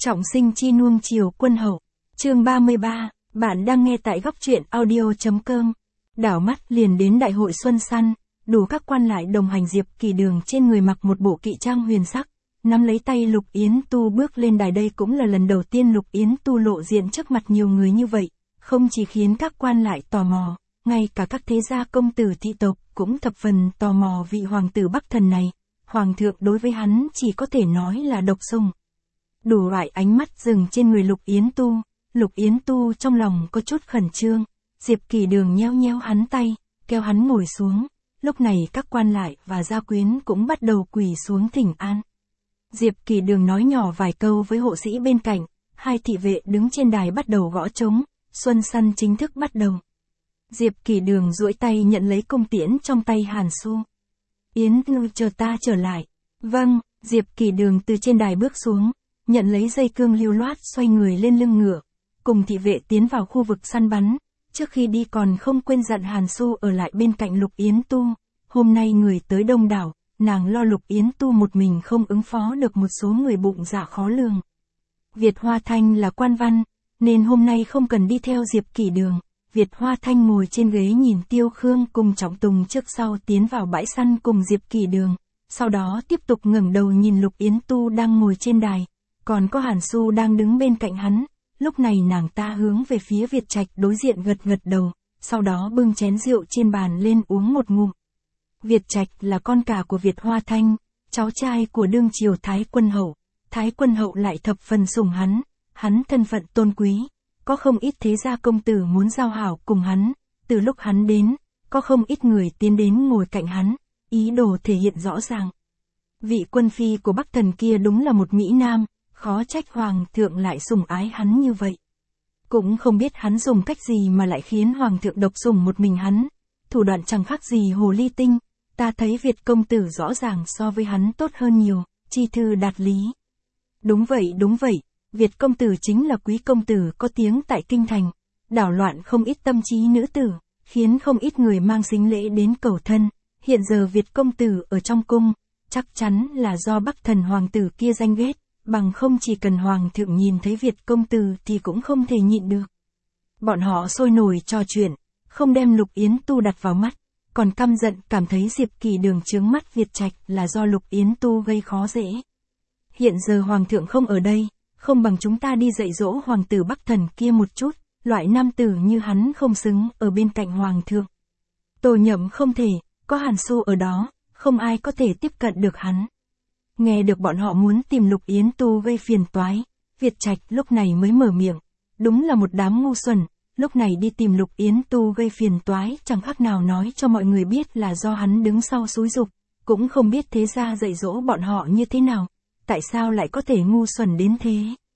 Trọng sinh chi nuông chiều quân hậu. Chương 33, bạn đang nghe tại góc truyện audio.com. Đảo mắt liền đến đại hội xuân săn, đủ các quan lại đồng hành. Diệp Kỳ Đường trên người mặc một bộ kỵ trang huyền sắc, nắm lấy tay Lục Yến Tu bước lên đài. Đây cũng là lần đầu tiên Lục Yến Tu lộ diện trước mặt nhiều người như vậy, không chỉ khiến các quan lại tò mò, ngay cả các thế gia công tử thị tộc cũng thập phần tò mò vị hoàng tử Bắc Thần này. Hoàng thượng đối với hắn chỉ có thể nói là độc sủng. Đủ loại ánh mắt dừng trên người Lục Yến Tu. Lục Yến Tu trong lòng có chút khẩn trương. Diệp Kỳ Đường nheo nheo hắn tay, kéo hắn ngồi xuống. Lúc này các quan lại và gia quyến cũng bắt đầu quỳ xuống thỉnh an. Diệp Kỳ Đường nói nhỏ vài câu với hộ sĩ bên cạnh. Hai thị vệ đứng trên đài bắt đầu gõ trống. Xuân săn chính thức bắt đầu. Diệp Kỳ Đường duỗi tay nhận lấy cung tiễn trong tay Hàn Xu. Yến Tu chờ ta trở lại. Vâng. Diệp Kỳ Đường từ trên đài bước xuống, nhận lấy dây cương lưu loát, xoay người lên lưng ngựa, cùng thị vệ tiến vào khu vực săn bắn. Trước khi đi còn không quên dặn Hàn Xu ở lại bên cạnh Lục Yến Tu. Hôm nay người tới đông đảo, nàng lo Lục Yến Tu một mình không ứng phó được một số người bụng dạ khó lường. Việt Hoa Thanh là quan văn, nên hôm nay không cần đi theo Diệp Kỳ Đường. Việt Hoa Thanh ngồi trên ghế nhìn Tiêu Khương cùng Trọng Tùng trước sau tiến vào bãi săn cùng Diệp Kỳ Đường. Sau đó tiếp tục ngẩng đầu nhìn Lục Yến Tu đang ngồi trên đài, còn có Hàn Xu đang đứng bên cạnh hắn. Lúc này nàng ta hướng về phía Việt Trạch đối diện gật gật đầu, sau đó bưng chén rượu trên bàn lên uống một ngụm. Việt Trạch là con cả của Việt Hoa Thanh, cháu trai của đương triều Thái Quân Hậu. Thái Quân Hậu lại thập phần sủng hắn thân phận tôn quý, có không ít thế gia công tử muốn giao hảo cùng hắn. Từ lúc hắn đến, có không ít người tiến đến ngồi cạnh hắn, ý đồ thể hiện rõ ràng. Vị quân phi của Bắc Thần kia đúng là một mỹ nam, khó trách hoàng thượng lại sủng ái hắn như vậy. Cũng không biết hắn dùng cách gì mà lại khiến hoàng thượng độc sủng một mình hắn. Thủ đoạn chẳng khác gì hồ ly tinh. Ta thấy Việt công tử rõ ràng so với hắn tốt hơn nhiều. Chi thư đạt lý. Đúng vậy, Việt công tử chính là quý công tử có tiếng tại kinh thành, đảo loạn không ít tâm trí nữ tử, khiến không ít người mang sính lễ đến cầu thân. Hiện giờ Việt công tử ở trong cung, chắc chắn là do Bắc Thần hoàng tử kia ganh ghét, bằng không chỉ cần hoàng thượng nhìn thấy Việt công tử thì cũng không thể nhịn được. Bọn họ sôi nổi trò chuyện, không đem Lục Yến Tu đặt vào mắt, còn căm giận cảm thấy Diệp Kỳ Đường chướng mắt Việt Trạch là do Lục Yến Tu gây khó dễ. Hiện giờ hoàng thượng không ở đây, không bằng chúng ta đi dạy dỗ hoàng tử Bắc Thần kia một chút, loại nam tử như hắn không xứng ở bên cạnh hoàng thượng. Tô Nhậm không thể, có Hàn Xu ở đó, không ai có thể tiếp cận được hắn. Nghe được bọn họ muốn tìm Lục Yến Tu gây phiền toái, Việt Trạch lúc này mới mở miệng. Đúng là một đám ngu xuẩn, lúc này đi tìm Lục Yến Tu gây phiền toái, chẳng khác nào nói cho mọi người biết là do hắn đứng sau xúi giục, cũng không biết thế gia dạy dỗ bọn họ như thế nào, tại sao lại có thể ngu xuẩn đến thế.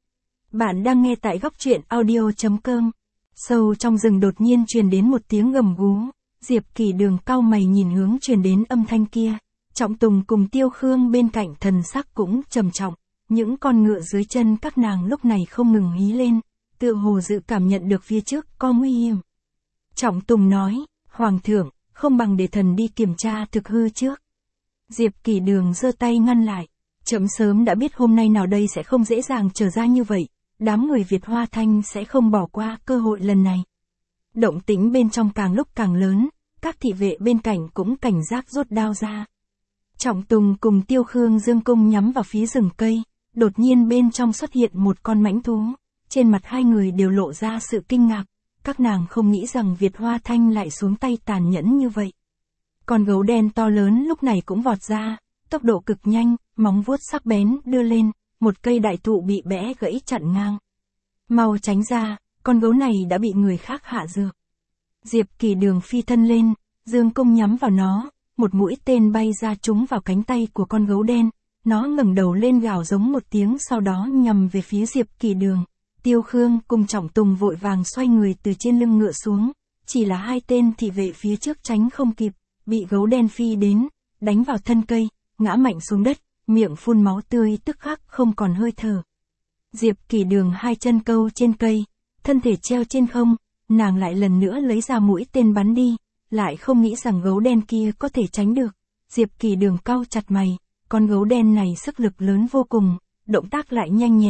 Bạn đang nghe tại góc truyện audio.com. Sâu trong rừng đột nhiên truyền đến một tiếng gầm gú. Diệp Kỳ Đường cau mày nhìn hướng truyền đến âm thanh kia. Trọng Tùng cùng Tiêu Khương bên cạnh thần sắc cũng trầm trọng. Những con ngựa dưới chân các nàng lúc này không ngừng hí lên, tựa hồ dự cảm nhận được phía trước có nguy hiểm. Trọng Tùng nói, Hoàng thượng, không bằng để thần đi kiểm tra thực hư trước. Diệp Kỳ Đường giơ tay ngăn lại. Chậm sớm đã biết hôm nay nào đây sẽ không dễ dàng trở ra như vậy. Đám người Việt Hoa Thanh sẽ không bỏ qua cơ hội lần này. Động tĩnh bên trong càng lúc càng lớn, các thị vệ bên cạnh cũng cảnh giác rút đao ra. Trọng Tùng cùng Tiêu Khương dương cung nhắm vào phía rừng cây, đột nhiên bên trong xuất hiện một con mãnh thú. Trên mặt hai người đều lộ ra sự kinh ngạc, các nàng không nghĩ rằng Việt Hoa Thanh lại xuống tay tàn nhẫn như vậy. Con gấu đen to lớn lúc này cũng vọt ra, tốc độ cực nhanh, móng vuốt sắc bén đưa lên, một cây đại thụ bị bẽ gãy chặn ngang. Mau tránh ra, con gấu này đã bị người khác hạ dược. Diệp Kỳ Đường phi thân lên, dương cung nhắm vào nó, một mũi tên bay ra trúng vào cánh tay của con gấu đen, nó ngẩng đầu lên gào giống một tiếng, sau đó nhằm về phía Diệp Kỳ Đường. Tiêu Khương cùng Trọng Tùng vội vàng xoay người từ trên lưng ngựa xuống, chỉ là hai tên thị vệ phía trước tránh không kịp, bị gấu đen phi đến, đánh vào thân cây, ngã mạnh xuống đất, miệng phun máu tươi tức khắc không còn hơi thở. Diệp Kỳ Đường hai chân câu trên cây, thân thể treo trên không, nàng lại lần nữa lấy ra mũi tên bắn đi, lại không nghĩ rằng gấu đen kia có thể tránh được. Diệp Kỳ Đường cau chặt mày, con gấu đen này sức lực lớn vô cùng, động tác lại nhanh nhẹn,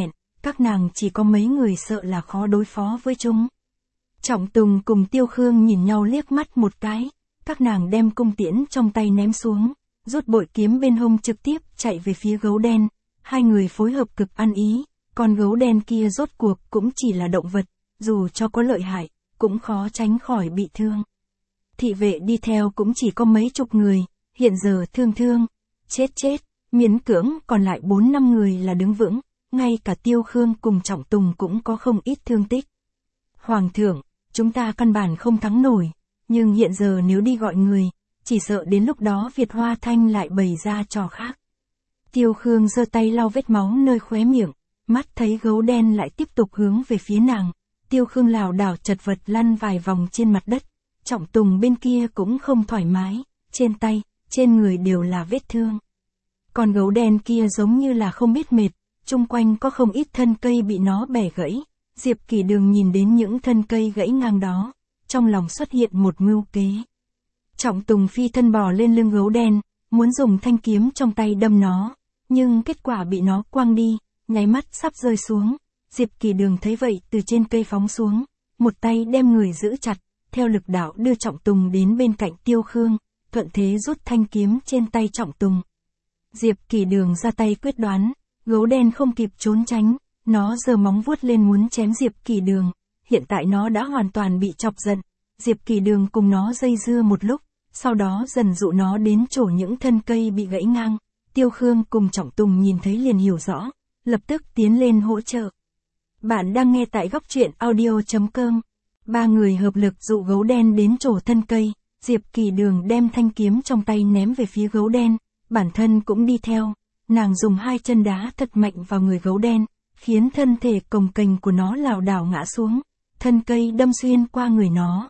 các nàng chỉ có mấy người sợ là khó đối phó với chúng. Trọng Tùng cùng Tiêu Khương nhìn nhau liếc mắt một cái, các nàng đem cung tiễn trong tay ném xuống, rút bội kiếm bên hông trực tiếp chạy về phía gấu đen, hai người phối hợp cực ăn ý, con gấu đen kia rốt cuộc cũng chỉ là động vật, dù cho có lợi hại, cũng khó tránh khỏi bị thương. Thị vệ đi theo cũng chỉ có mấy chục người, hiện giờ thương, chết, miễn cưỡng còn lại 4-5 người là đứng vững, ngay cả Tiêu Khương cùng Trọng Tùng cũng có không ít thương tích. Hoàng thượng, chúng ta căn bản không thắng nổi, nhưng hiện giờ nếu đi gọi người, chỉ sợ đến lúc đó Việt Hoa Thanh lại bày ra trò khác. Tiêu Khương giơ tay lau vết máu nơi khóe miệng, mắt thấy gấu đen lại tiếp tục hướng về phía nàng. Tiêu Khương lảo đảo chật vật lăn vài vòng trên mặt đất, Trọng Tùng bên kia cũng không thoải mái, trên tay, trên người đều là vết thương. Con gấu đen kia giống như là không biết mệt, chung quanh có không ít thân cây bị nó bẻ gãy. Diệp Kỷ Đường nhìn đến những thân cây gãy ngang đó, trong lòng xuất hiện một mưu kế. Trọng Tùng phi thân bò lên lưng gấu đen, muốn dùng thanh kiếm trong tay đâm nó, nhưng kết quả bị nó quăng đi, nháy mắt sắp rơi xuống. Diệp Kỷ Đường thấy vậy từ trên cây phóng xuống, một tay đem người giữ chặt, theo lực đạo đưa Trọng Tùng đến bên cạnh Tiêu Khương, thuận thế rút thanh kiếm trên tay Trọng Tùng. Diệp Kỷ Đường ra tay quyết đoán, gấu đen không kịp trốn tránh, nó giơ móng vuốt lên muốn chém Diệp Kỷ Đường, hiện tại nó đã hoàn toàn bị chọc giận. Diệp Kỷ Đường cùng nó dây dưa một lúc, sau đó dần dụ nó đến chỗ những thân cây bị gãy ngang. Tiêu Khương cùng Trọng Tùng nhìn thấy liền hiểu rõ, lập tức tiến lên hỗ trợ. Bạn đang nghe tại góc truyện audio.com. Ba người hợp lực dụ gấu đen đến chỗ thân cây, Diệp Kỷ Đường đem thanh kiếm trong tay ném về phía gấu đen, bản thân cũng đi theo. Nàng dùng hai chân đá thật mạnh vào người gấu đen, khiến thân thể cồng kềnh của nó lảo đảo ngã xuống. Thân cây đâm xuyên qua người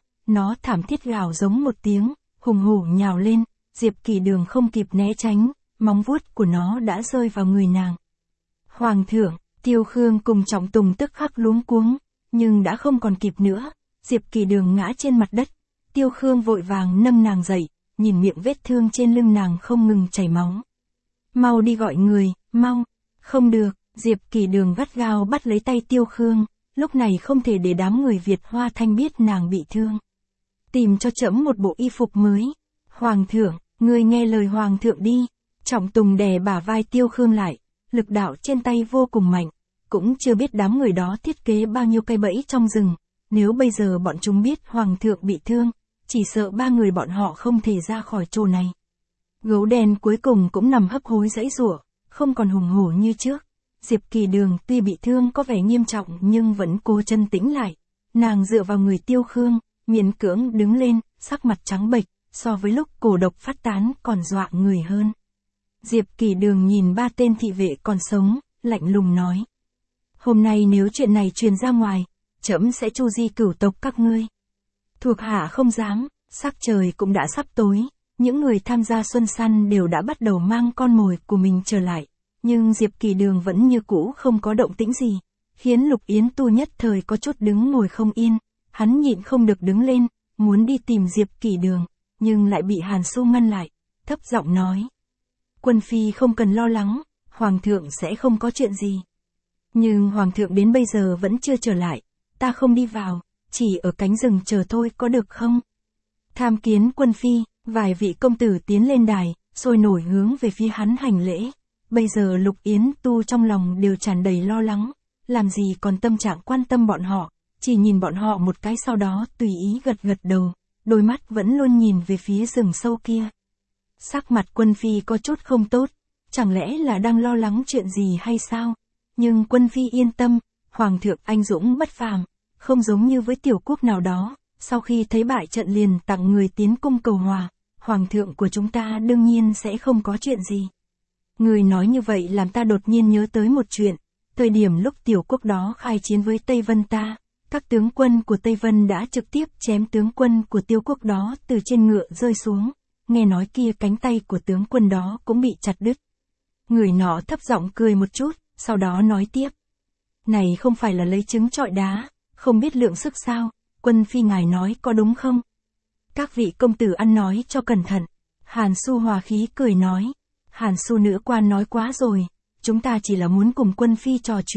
nó thảm thiết gào giống một tiếng, hùng hổ nhào lên. Diệp Kỷ Đường không kịp né tránh, móng vuốt của nó đã rơi vào người nàng. Hoàng thượng, Tiêu Khương cùng Trọng Tùng tức khắc luống cuống, nhưng đã không còn kịp nữa. Diệp Kỷ Đường ngã trên mặt đất, Tiêu Khương vội vàng nâng nàng dậy, nhìn miệng vết thương trên lưng nàng không ngừng chảy máu. Mau đi gọi người, mau. Không được, Diệp Kỷ Đường gắt gao bắt lấy tay Tiêu Khương, lúc này không thể để đám người Việt Hoa Thanh biết nàng bị thương. Tìm cho trẫm một bộ y phục mới. Hoàng thượng, ngươi nghe lời Hoàng thượng đi. Trọng Tùng đè bả vai Tiêu Khương lại, lực đạo trên tay vô cùng mạnh, cũng chưa biết đám người đó thiết kế bao nhiêu cây bẫy trong rừng. Nếu bây giờ bọn chúng biết Hoàng thượng bị thương, chỉ sợ ba người bọn họ không thể ra khỏi chỗ này. Gấu đen cuối cùng cũng nằm hấp hối giãy giụa, không còn hùng hổ như trước. Diệp Kỷ Đường tuy bị thương có vẻ nghiêm trọng nhưng vẫn cố chân tĩnh lại. Nàng dựa vào người Tiêu Khương, miễn cưỡng đứng lên, sắc mặt trắng bệch, so với lúc cổ độc phát tán còn dọa người hơn. Diệp Kỷ Đường nhìn ba tên thị vệ còn sống, lạnh lùng nói. Hôm nay nếu chuyện này truyền ra ngoài, trẫm sẽ tru di cửu tộc các ngươi. Thuộc hạ không dám, sắc trời cũng đã sắp tối, những người tham gia xuân săn đều đã bắt đầu mang con mồi của mình trở lại, nhưng Diệp Kỷ Đường vẫn như cũ không có động tĩnh gì, khiến Lục Yến Tu nhất thời có chút đứng ngồi không yên, hắn nhịn không được đứng lên, muốn đi tìm Diệp Kỷ Đường, nhưng lại bị Hàn Xu ngăn lại, thấp giọng nói. Quân phi không cần lo lắng, Hoàng thượng sẽ không có chuyện gì. Nhưng Hoàng thượng đến bây giờ vẫn chưa trở lại, ta không đi vào, chỉ ở cánh rừng chờ thôi có được không? Tham kiến quân phi, vài vị công tử tiến lên đài, sôi nổi hướng về phía hắn hành lễ. Bây giờ Lục Yến Tu trong lòng đều tràn đầy lo lắng, làm gì còn tâm trạng quan tâm bọn họ, chỉ nhìn bọn họ một cái sau đó tùy ý gật gật đầu, đôi mắt vẫn luôn nhìn về phía rừng sâu kia. Sắc mặt quân phi có chút không tốt, chẳng lẽ là đang lo lắng chuyện gì hay sao? Nhưng quân phi yên tâm, Hoàng thượng anh dũng bất phàm, không giống như với tiểu quốc nào đó, sau khi thấy bại trận liền tặng người tiến cung cầu hòa, Hoàng thượng của chúng ta đương nhiên sẽ không có chuyện gì. Người nói như vậy làm ta đột nhiên nhớ tới một chuyện, thời điểm lúc tiểu quốc đó khai chiến với Tây Vân ta, các tướng quân của Tây Vân đã trực tiếp chém tướng quân của Tiêu quốc đó từ trên ngựa rơi xuống, nghe nói kia cánh tay của tướng quân đó cũng bị chặt đứt. Người nọ thấp giọng cười một chút, sau đó nói tiếp. Này không phải là lấy trứng trọi đá, không biết lượng sức sao, quân phi ngài nói có đúng không? Các vị công tử ăn nói cho cẩn thận. Hàn Xu hòa khí cười nói. Hàn Xu nữ quan nói quá rồi, chúng ta chỉ là muốn cùng quân phi trò chuyện,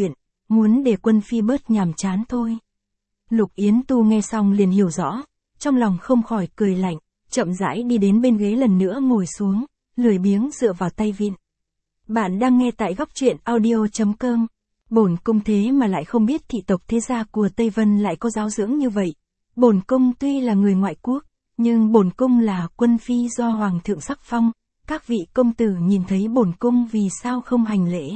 muốn để quân phi bớt nhàm chán thôi. Lục Yến Tu nghe xong liền hiểu rõ, trong lòng không khỏi cười lạnh, chậm rãi đi đến bên ghế lần nữa ngồi xuống, lười biếng dựa vào tay vịn. Bạn đang nghe tại góc truyện audio.com. Bổn cung thế mà lại không biết thị tộc thế gia của Tây Vân lại có giáo dưỡng như vậy. Bổn cung tuy là người ngoại quốc, nhưng bổn cung là quân phi do hoàng thượng sắc phong, các vị công tử nhìn thấy bổn cung vì sao không hành lễ.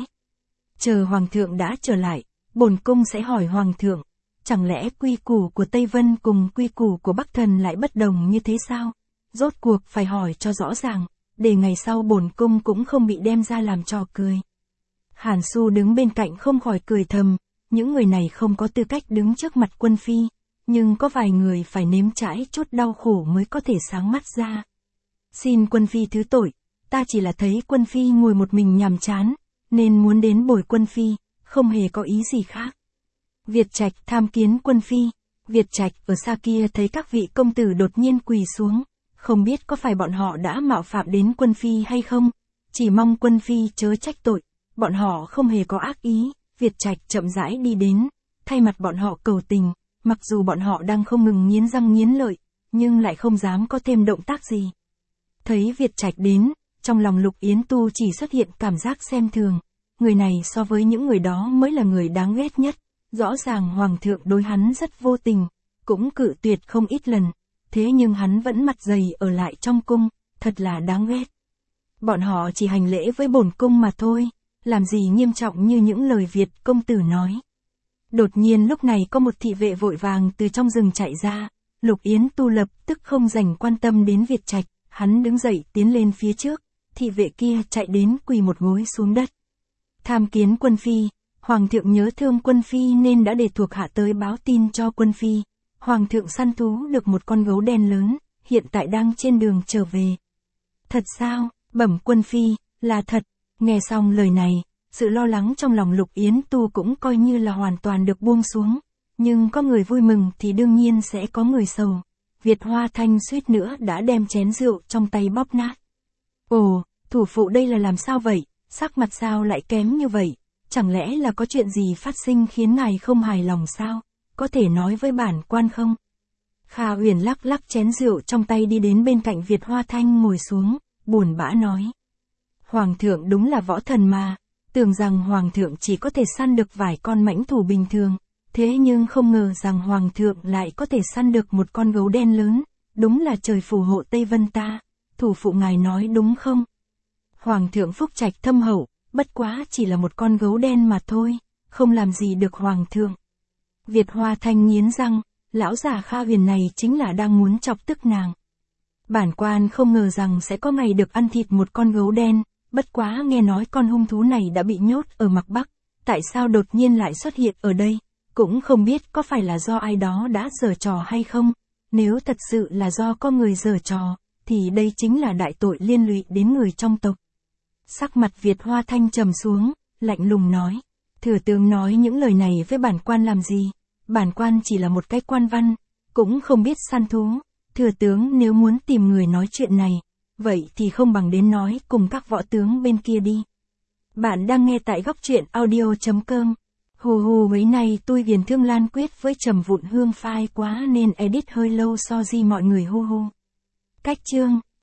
Chờ hoàng thượng đã trở lại, bổn cung sẽ hỏi hoàng thượng, chẳng lẽ quy củ của Tây Vân cùng quy củ của Bắc Thần lại bất đồng như thế sao? Rốt cuộc phải hỏi cho rõ ràng, để ngày sau bổn cung cũng không bị đem ra làm trò cười. Hàn Su đứng bên cạnh không khỏi cười thầm, những người này không có tư cách đứng trước mặt quân phi, nhưng có vài người phải nếm trải chút đau khổ mới có thể sáng mắt ra. Xin quân phi thứ tội, ta chỉ là thấy quân phi ngồi một mình nhàm chán, nên muốn đến bồi quân phi, không hề có ý gì khác. Việt Trạch tham kiến quân phi. Việt Trạch ở xa kia thấy các vị công tử đột nhiên quỳ xuống, không biết có phải bọn họ đã mạo phạm đến quân phi hay không, chỉ mong quân phi chớ trách tội, bọn họ không hề có ác ý. Việt Trạch chậm rãi đi đến, thay mặt bọn họ cầu tình, mặc dù bọn họ đang không ngừng nghiến răng nghiến lợi, nhưng lại không dám có thêm động tác gì. Thấy Việt Trạch đến, trong lòng Lục Yến Tu chỉ xuất hiện cảm giác xem thường, người này so với những người đó mới là người đáng ghét nhất. Rõ ràng hoàng thượng đối hắn rất vô tình, cũng cự tuyệt không ít lần, thế nhưng hắn vẫn mặt dày ở lại trong cung, thật là đáng ghét. Bọn họ chỉ hành lễ với bổn cung mà thôi, làm gì nghiêm trọng như những lời Việt công tử nói. Đột nhiên lúc này có một thị vệ vội vàng từ trong rừng chạy ra, Lục Yến Tu lập tức không dành quan tâm đến Việt Trạch, hắn đứng dậy tiến lên phía trước, thị vệ kia chạy đến quỳ một gối xuống đất. Tham kiến quân phi. Hoàng thượng nhớ thương quân phi nên đã để thuộc hạ tới báo tin cho quân phi. Hoàng thượng săn thú được một con gấu đen lớn, hiện tại đang trên đường trở về. Thật sao? Bẩm quân phi, là thật. Nghe xong lời này, sự lo lắng trong lòng Lục Yến Tu cũng coi như là hoàn toàn được buông xuống. Nhưng có người vui mừng thì đương nhiên sẽ có người sầu. Việt Hoa Thanh suýt nữa đã đem chén rượu trong tay bóp nát. Ồ, thủ phụ đây là làm sao vậy? Sắc mặt sao lại kém như vậy? Chẳng lẽ là có chuyện gì phát sinh khiến ngài không hài lòng sao? Có thể nói với bản quan không? Kha Uyển lắc lắc chén rượu trong tay đi đến bên cạnh Việt Hoa Thanh ngồi xuống, buồn bã nói. Hoàng thượng đúng là võ thần mà, tưởng rằng hoàng thượng chỉ có thể săn được vài con mãnh thú bình thường, thế nhưng không ngờ rằng hoàng thượng lại có thể săn được một con gấu đen lớn, đúng là trời phù hộ Tây Vân ta, thủ phụ ngài nói đúng không? Hoàng thượng phúc trạch thâm hậu, bất quá chỉ là một con gấu đen mà thôi, không làm gì được hoàng thượng. Việt Hoa Thanh nghiến răng, lão già Kha Huyền này chính là đang muốn chọc tức nàng. Bản quan không ngờ rằng sẽ có ngày được ăn thịt một con gấu đen, bất quá nghe nói con hung thú này đã bị nhốt ở Mạc Bắc, tại sao đột nhiên lại xuất hiện ở đây, cũng không biết có phải là do ai đó đã giở trò hay không, nếu thật sự là do có người giở trò, thì đây chính là đại tội liên lụy đến người trong tộc. Sắc mặt Việt Hoa Thanh trầm xuống, lạnh lùng nói, thừa tướng nói những lời này với bản quan làm gì, bản quan chỉ là một cái quan văn, cũng không biết săn thú, thừa tướng nếu muốn tìm người nói chuyện này, vậy thì không bằng đến nói cùng các võ tướng bên kia đi. Bạn đang nghe tại góc truyện audio.com. Hù hù mấy này tôi viền thương lan quyết với trầm vụn hương phai quá nên edit hơi lâu so di mọi người hu hu. Cách chương